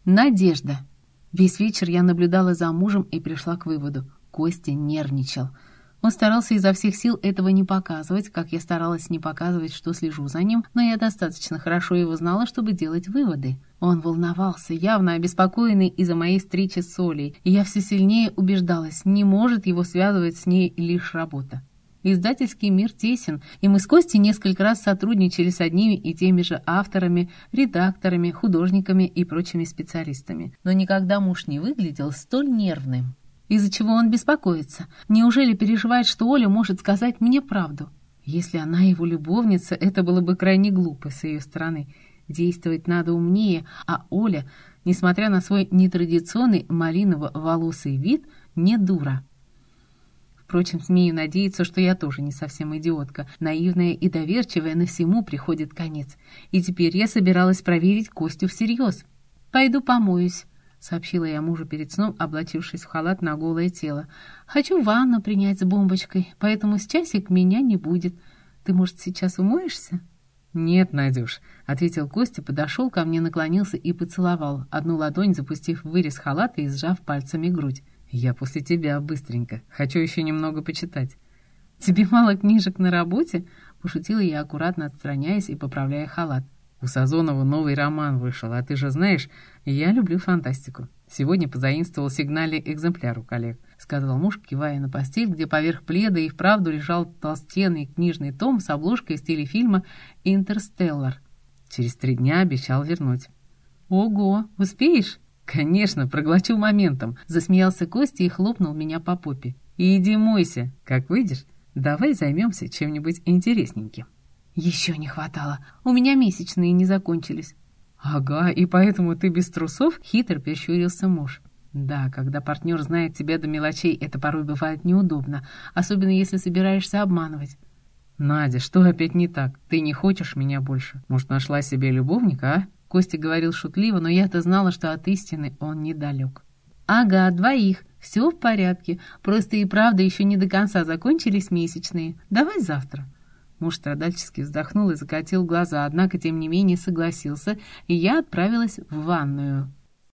Надежда. Весь вечер я наблюдала за мужем и пришла к выводу. Костя нервничал. Он старался изо всех сил этого не показывать, как я старалась не показывать, что слежу за ним, но я достаточно хорошо его знала, чтобы делать выводы. Он волновался, явно обеспокоенный из-за моей встречи с Олей, и я все сильнее убеждалась, не может его связывать с ней лишь работа. Издательский мир тесен, и мы с Костей несколько раз сотрудничали с одними и теми же авторами, редакторами, художниками и прочими специалистами. Но никогда муж не выглядел столь нервным. Из-за чего он беспокоится? Неужели переживает, что Оля может сказать мне правду? Если она его любовница, это было бы крайне глупо с ее стороны. Действовать надо умнее, а Оля, несмотря на свой нетрадиционный малиново-волосый вид, не дура. Впрочем, смею надеяться, что я тоже не совсем идиотка. Наивная и доверчивая, на всему приходит конец. И теперь я собиралась проверить Костю всерьез. «Пойду помоюсь», — сообщила я мужу перед сном, облачившись в халат на голое тело. «Хочу ванну принять с бомбочкой, поэтому с часик меня не будет. Ты, может, сейчас умоешься?» «Нет, Надюш», — ответил Костя, подошел ко мне, наклонился и поцеловал, одну ладонь запустив в вырез халата и сжав пальцами грудь. «Я после тебя быстренько. Хочу еще немного почитать». «Тебе мало книжек на работе?» — пошутила я, аккуратно отстраняясь и поправляя халат. «У Сазонова новый роман вышел, а ты же знаешь, я люблю фантастику. Сегодня позаимствовал сигнальный экземпляр у коллег», — сказал муж, кивая на постель, где поверх пледа и вправду лежал толстенный книжный том с обложкой в стиле фильма «Интерстеллар». «Через 3 дня обещал вернуть». «Ого, успеешь?» «Конечно, проглочу моментом», — засмеялся Костя и хлопнул меня по попе. «Иди мойся, как выйдешь, давай займемся чем-нибудь интересненьким». «Еще не хватало, у меня месячные не закончились». «Ага, и поэтому ты без трусов?» — хитро прищурился муж. «Да, когда партнер знает тебя до мелочей, это порой бывает неудобно, особенно если собираешься обманывать». «Надя, что опять не так? Ты не хочешь меня больше? Может, нашла себе любовника, а?» Костя говорил шутливо, но я-то знала, что от истины он недалек. «Ага, 2, все в порядке, просто и правда еще не до конца закончились месячные. Давай завтра». Муж страдальчески вздохнул и закатил глаза, однако, тем не менее, согласился, и я отправилась в ванную.